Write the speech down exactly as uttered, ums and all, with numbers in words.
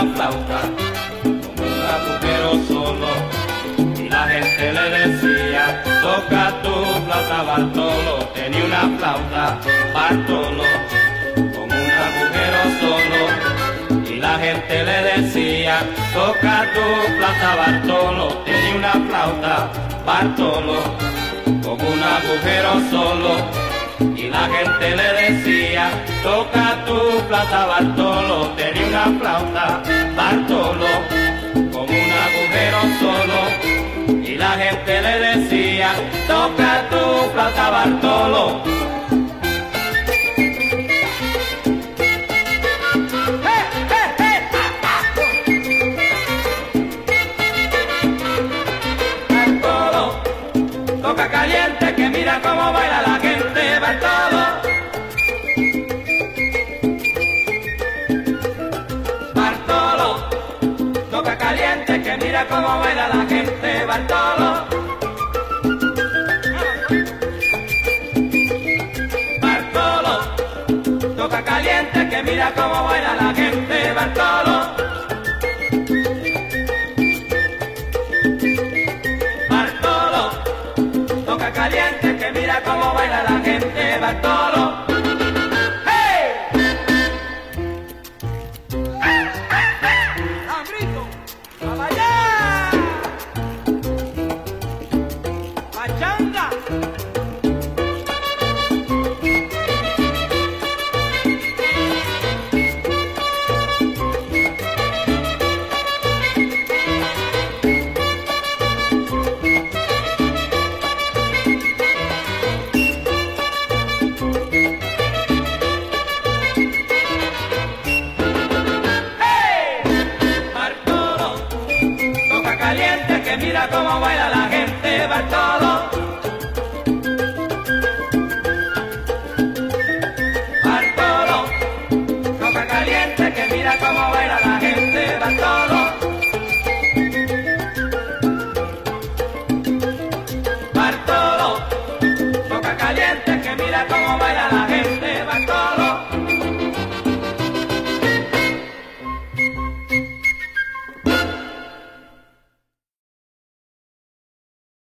flauta, como un agujero solo, y la gente le decía, toca tu flauta Bartolo, tenía una flauta Bartolo, como un agujero solo, y la gente le decía, toca tu flauta Bartolo, tenía una flauta Bartolo, como un agujero solo. Y la gente le decía, toca tu flauta Bartolo, tenía una flauta Bartolo, como un agujero solo. Y la gente le decía, toca tu flauta Bartolo. ¡Hey, hey, hey! Bartolo, toca caliente que mira cómo baila la gente. Bartolo, Bartolo, toca caliente que mira cómo baila la gente. Bartolo, Bartolo, toca caliente que mira cómo baila la gente. Bartolo, Bartolo, toca caliente que mira cómo baila la gente. Bartolo. Mira cómo baila la gente, Bartolo. Bartolo, toca caliente que mira cómo baila la gente, Bartolo. Bartolo, toca caliente que mira cómo baila la